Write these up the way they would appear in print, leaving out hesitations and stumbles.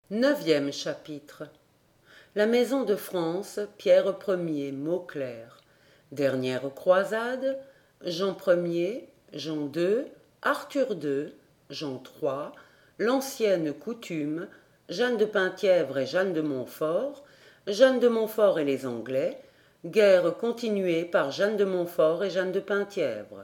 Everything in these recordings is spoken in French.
Neuvième chapitre. La maison de France, Pierre Ier, Mauclerc. Dernière croisade, Jean Ier, Jean II, Arthur II, Jean III, l'ancienne coutume, Jeanne de Penthièvre et Jeanne de Montfort, Jeanne de Montfort et les Anglais, guerre continuée par Jeanne de Montfort et Jeanne de Penthièvre.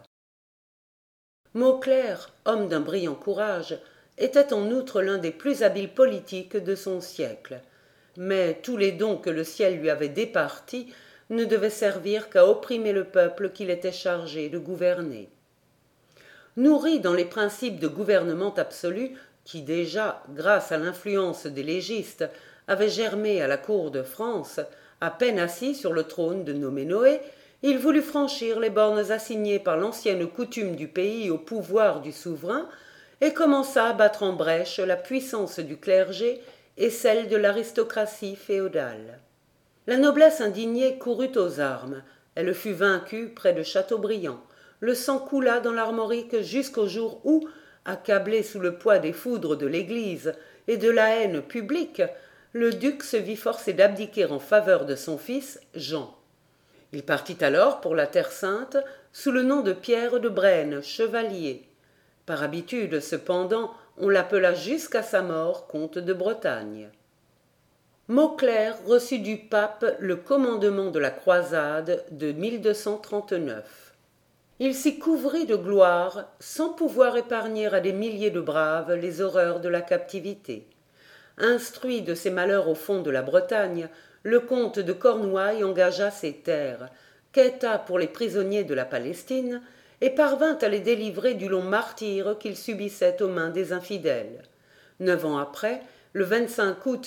Mauclerc, homme d'un brillant courage, était en outre l'un des plus habiles politiques de son siècle. Mais tous les dons que le ciel lui avait départis ne devaient servir qu'à opprimer le peuple qu'il était chargé de gouverner. Nourri dans les principes de gouvernement absolu, qui déjà, grâce à l'influence des légistes, avaient germé à la cour de France, à peine assis sur le trône de Noé, il voulut franchir les bornes assignées par l'ancienne coutume du pays au pouvoir du souverain, et commença à battre en brèche la puissance du clergé et celle de l'aristocratie féodale. La noblesse indignée courut aux armes, elle fut vaincue près de Châteaubriand, le sang coula dans l'Armorique jusqu'au jour où, accablé sous le poids des foudres de l'Église et de la haine publique, le duc se vit forcé d'abdiquer en faveur de son fils Jean. Il partit alors pour la Terre Sainte sous le nom de Pierre de Brenne, chevalier. Par habitude, cependant, on l'appela jusqu'à sa mort comte de Bretagne. Mauclerc reçut du pape le commandement de la croisade de 1239. Il s'y couvrit de gloire, sans pouvoir épargner à des milliers de braves les horreurs de la captivité. Instruit de ses malheurs au fond de la Bretagne, le comte de Cornouailles engagea ses terres, quêta pour les prisonniers de la Palestine, et parvint à les délivrer du long martyre qu'ils subissaient aux mains des infidèles. 9 ans après, le 25 août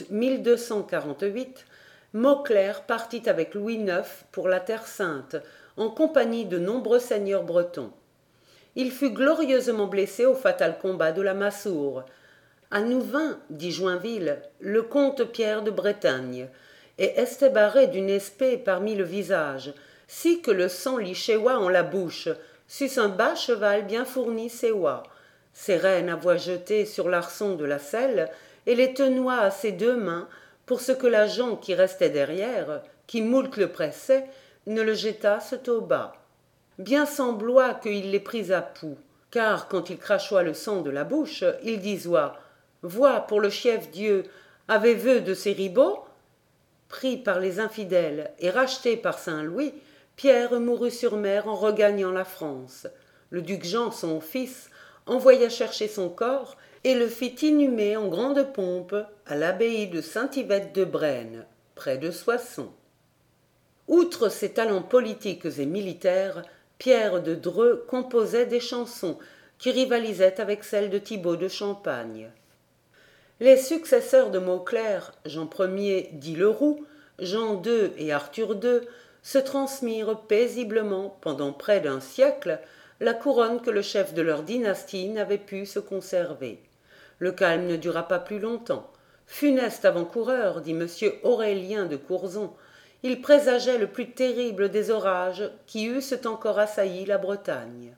1248, Mauclerc partit avec Louis IX pour la Terre Sainte, en compagnie de nombreux seigneurs bretons. Il fut glorieusement blessé au fatal combat de la Massour. À nous vint, dit Joinville, le comte Pierre de Bretagne, et estebarré d'une espée parmi le visage, si que le sang lichéois en la bouche, sus un bas cheval bien fourni séois, ses rênes à voix jetées sur l'arçon de la selle, et les tenois à ses deux mains, pour ce que la jonc qui restait derrière, qui moult le pressait, ne le jetasse au bas. Bien sembloit qu'il les prit à pouls, car quand il crachoit le sang de la bouche, il disoit « Vois, pour le chief Dieu, avez-vous de ces ribots ?» Pris par les infidèles et racheté par saint Louis, Pierre mourut sur mer en regagnant la France. Le duc Jean, son fils, envoya chercher son corps et le fit inhumer en grande pompe à l'abbaye de Saint-Yvette de Brenne, près de Soissons. Outre ses talents politiques et militaires, Pierre de Dreux composait des chansons qui rivalisaient avec celles de Thibaut de Champagne. Les successeurs de Mauclerc, Jean Ier dit le Roux, Jean II et Arthur II, se transmirent paisiblement pendant près d'un siècle la couronne que le chef de leur dynastie n'avait pu se conserver. Le calme ne dura pas plus longtemps. Funeste avant-coureur, dit M. Aurélien de Courzon, il présageait le plus terrible des orages qui eussent encore assailli la Bretagne.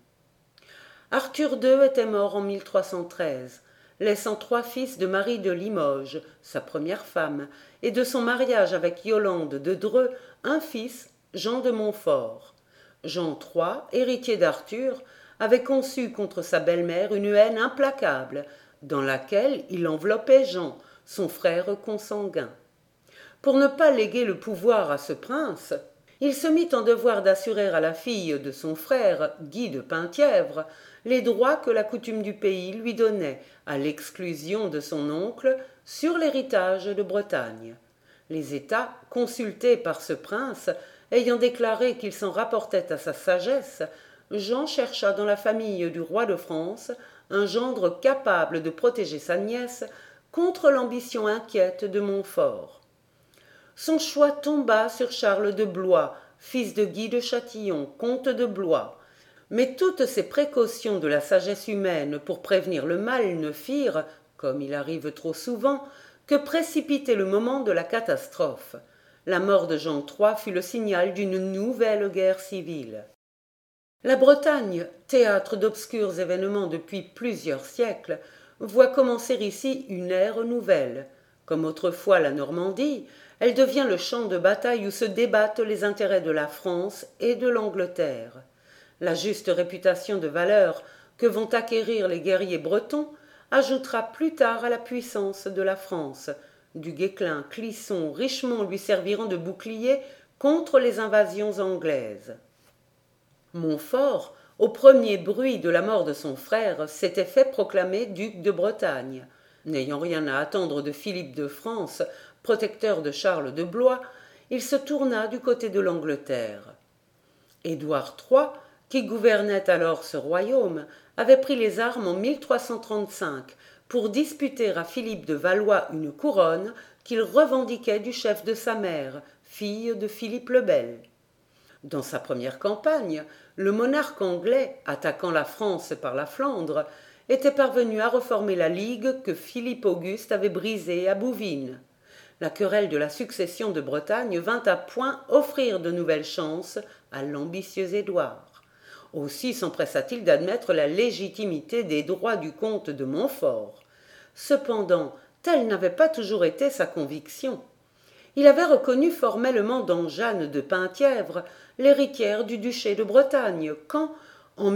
Arthur II était mort en 1313, laissant 3 fils de Marie de Limoges, sa première femme, et de son mariage avec Yolande de Dreux, un fils, Jean de Montfort. Jean III, héritier d'Arthur, avait conçu contre sa belle-mère une haine implacable, dans laquelle il enveloppait Jean, son frère consanguin. Pour ne pas léguer le pouvoir à ce prince, il se mit en devoir d'assurer à la fille de son frère, Guy de Penthièvre, les droits que la coutume du pays lui donnait, à l'exclusion de son oncle, sur l'héritage de Bretagne. Les États, consultés par ce prince, ayant déclaré qu'il s'en rapportait à sa sagesse, Jean chercha dans la famille du roi de France un gendre capable de protéger sa nièce contre l'ambition inquiète de Montfort. Son choix tomba sur Charles de Blois, fils de Guy de Châtillon, comte de Blois. Mais toutes ces précautions de la sagesse humaine pour prévenir le mal ne firent, comme il arrive trop souvent, que précipiter le moment de la catastrophe. La mort de Jean III fut le signal d'une nouvelle guerre civile. La Bretagne, théâtre d'obscurs événements depuis plusieurs siècles, voit commencer ici une ère nouvelle. Comme autrefois la Normandie, elle devient le champ de bataille où se débattent les intérêts de la France et de l'Angleterre. La juste réputation de valeur que vont acquérir les guerriers bretons ajoutera plus tard à la puissance de la France. Du Guesclin, Clisson, Richemont lui serviront de bouclier contre les invasions anglaises. Montfort, au premier bruit de la mort de son frère, s'était fait proclamer duc de Bretagne. N'ayant rien à attendre de Philippe de France, protecteur de Charles de Blois, il se tourna du côté de l'Angleterre. Édouard III, qui gouvernait alors ce royaume, avait pris les armes en 1335 pour disputer à Philippe de Valois une couronne qu'il revendiquait du chef de sa mère, fille de Philippe le Bel. Dans sa première campagne, le monarque anglais, attaquant la France par la Flandre, était parvenu à reformer la ligue que Philippe Auguste avait brisée à Bouvines. La querelle de la succession de Bretagne vint à point offrir de nouvelles chances à l'ambitieux Édouard. Aussi s'empressa-t-il d'admettre la légitimité des droits du comte de Montfort. Cependant, telle n'avait pas toujours été sa conviction. Il avait reconnu formellement dans Jeanne de Penthièvre l'héritière du duché de Bretagne, quand, en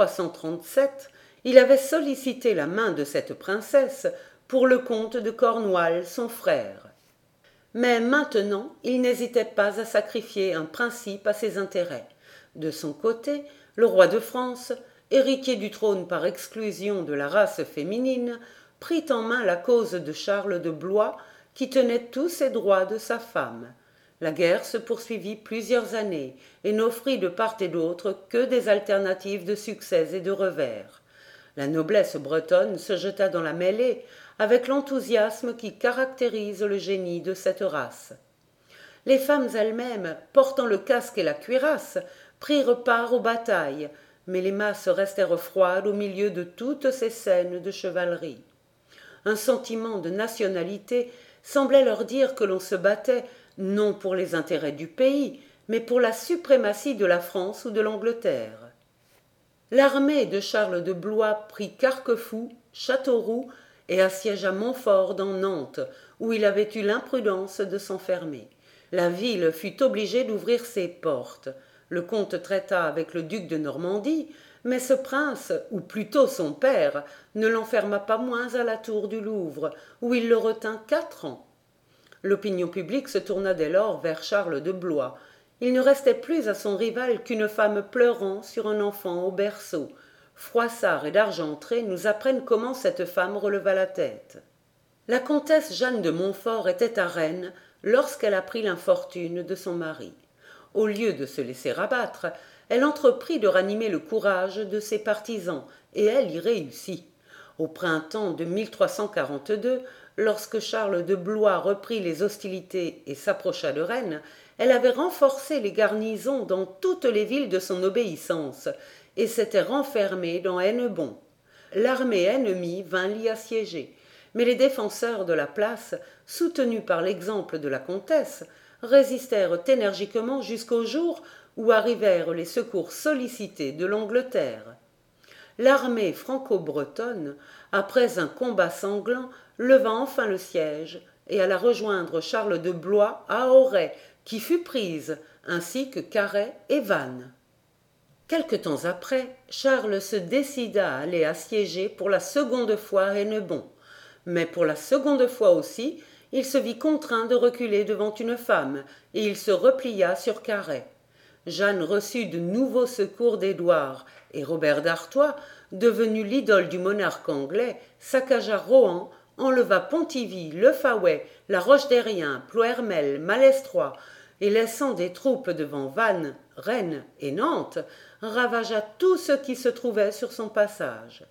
1337, il avait sollicité la main de cette princesse pour le comte de Cornouailles, son frère. Mais maintenant, il n'hésitait pas à sacrifier un principe à ses intérêts. De son côté, le roi de France, héritier du trône par exclusion de la race féminine, prit en main la cause de Charles de Blois, qui tenait tous ses droits de sa femme. La guerre se poursuivit plusieurs années et n'offrit de part et d'autre que des alternatives de succès et de revers. La noblesse bretonne se jeta dans la mêlée avec l'enthousiasme qui caractérise le génie de cette race. Les femmes elles-mêmes, portant le casque et la cuirasse, prirent part aux batailles, mais les masses restèrent froides au milieu de toutes ces scènes de chevalerie. Un sentiment de nationalité semblait leur dire que l'on se battait non pour les intérêts du pays, mais pour la suprématie de la France ou de l'Angleterre. L'armée de Charles de Blois prit Carquefou, Châteauroux et assiégea Montfort dans Nantes, où il avait eu l'imprudence de s'enfermer. La ville fut obligée d'ouvrir ses portes. Le comte traita avec le duc de Normandie, mais ce prince, ou plutôt son père, ne l'enferma pas moins à la tour du Louvre, où il le retint 4 ans. L'opinion publique se tourna dès lors vers Charles de Blois. Il ne restait plus à son rival qu'une femme pleurant sur un enfant au berceau. Froissart et d'Argentré nous apprennent comment cette femme releva la tête. La comtesse Jeanne de Montfort était à Rennes lorsqu'elle apprit l'infortune de son mari. Au lieu de se laisser abattre, elle entreprit de ranimer le courage de ses partisans, et elle y réussit. Au printemps de 1342, lorsque Charles de Blois reprit les hostilités et s'approcha de Rennes, elle avait renforcé les garnisons dans toutes les villes de son obéissance, et s'était renfermée dans Hennebon. L'armée ennemie vint l'y assiéger, mais les défenseurs de la place, soutenus par l'exemple de la comtesse, résistèrent énergiquement jusqu'au jour où arrivèrent les secours sollicités de l'Angleterre. L'armée franco-bretonne, après un combat sanglant, leva enfin le siège et alla rejoindre Charles de Blois à Auray, qui fut prise, ainsi que Carhaix et Vannes. Quelque temps après, Charles se décida à aller assiéger pour la seconde fois Hennebon, mais pour la seconde fois aussi, il se vit contraint de reculer devant une femme, et il se replia sur Carhaix. Jeanne reçut de nouveaux secours d'Édouard, et Robert d'Artois, devenu l'idole du monarque anglais, saccagea Rohan, enleva Pontivy, Le Fawet, La Roche-Derrien, Ploermel, Malestroit, et laissant des troupes devant Vannes, Rennes et Nantes, ravagea tout ce qui se trouvait sur son passage.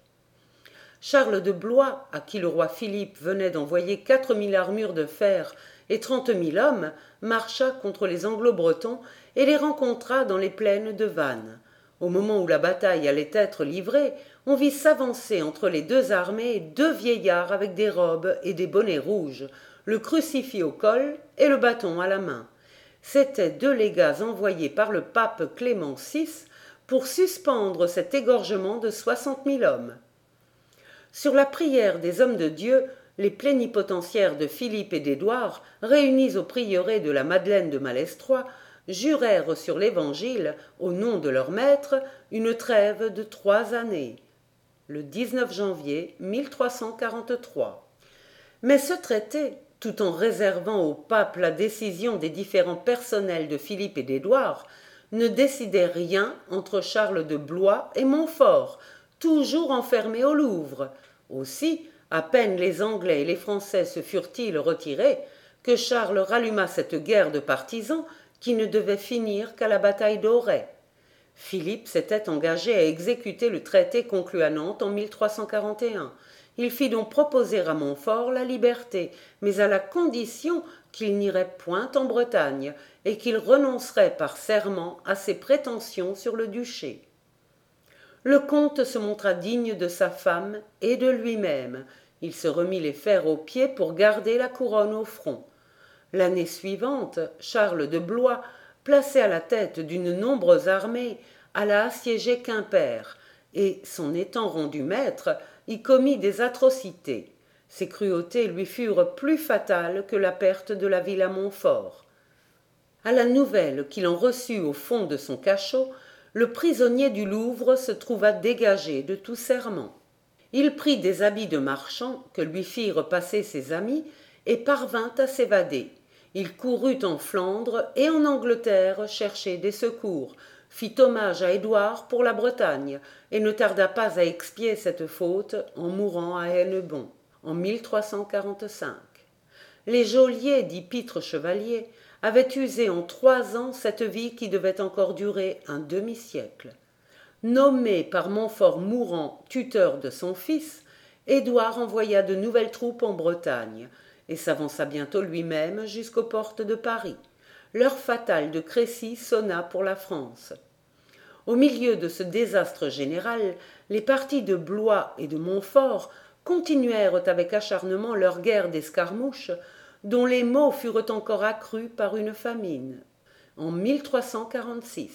Charles de Blois, à qui le roi Philippe venait d'envoyer 4000 armures de fer et 30 000 hommes, marcha contre les Anglo-Bretons et les rencontra dans les plaines de Vannes. Au moment où la bataille allait être livrée, on vit s'avancer entre les deux armées 2 vieillards avec des robes et des bonnets rouges, le crucifix au col et le bâton à la main. C'étaient 2 légats envoyés par le pape Clément VI pour suspendre cet égorgement de 60 000 hommes. Sur la prière des hommes de Dieu, les plénipotentiaires de Philippe et d'Édouard, réunis au prieuré de la Madeleine de Malestroit, jurèrent sur l'Évangile, au nom de leur maître, une trêve de 3 années, le 19 janvier 1343. Mais ce traité, tout en réservant au pape la décision des différends personnels de Philippe et d'Édouard, ne décidait rien entre Charles de Blois et Montfort, toujours enfermés au Louvre. Aussi, à peine les Anglais et les Français se furent-ils retirés, que Charles ralluma cette guerre de partisans qui ne devait finir qu'à la bataille d'Auray. Philippe s'était engagé à exécuter le traité conclu à Nantes en 1341. Il fit donc proposer à Montfort la liberté, mais à la condition qu'il n'irait point en Bretagne et qu'il renoncerait par serment à ses prétentions sur le duché. Le comte se montra digne de sa femme et de lui-même. Il se remit les fers aux pieds pour garder la couronne au front. L'année suivante, Charles de Blois, placé à la tête d'une nombreuse armée, alla assiéger Quimper, et, s'en étant rendu maître, y commit des atrocités. Ces cruautés lui furent plus fatales que la perte de la ville à Montfort. À la nouvelle qu'il en reçut au fond de son cachot, le prisonnier du Louvre se trouva dégagé de tout serment. Il prit des habits de marchand que lui firent passer ses amis et parvint à s'évader. Il courut en Flandre et en Angleterre chercher des secours, fit hommage à Édouard pour la Bretagne et ne tarda pas à expier cette faute en mourant à Hennebon en 1345. Les geôliers, dits pitres chevaliers, avaient usé en 3 ans cette vie qui devait encore durer un demi-siècle. Nommé par Montfort mourant tuteur de son fils, Édouard envoya de nouvelles troupes en Bretagne et s'avança bientôt lui-même jusqu'aux portes de Paris. L'heure fatale de Crécy sonna pour la France. Au milieu de ce désastre général, les partis de Blois et de Montfort continuèrent avec acharnement leur guerre d'escarmouches, dont les maux furent encore accrus par une famine, en 1346.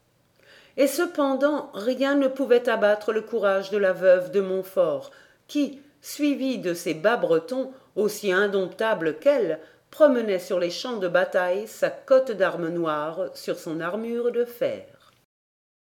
Et cependant, rien ne pouvait abattre le courage de la veuve de Montfort, qui, suivie de ses bas bretons, aussi indomptables qu'elle, promenait sur les champs de bataille sa cotte d'armes noires sur son armure de fer.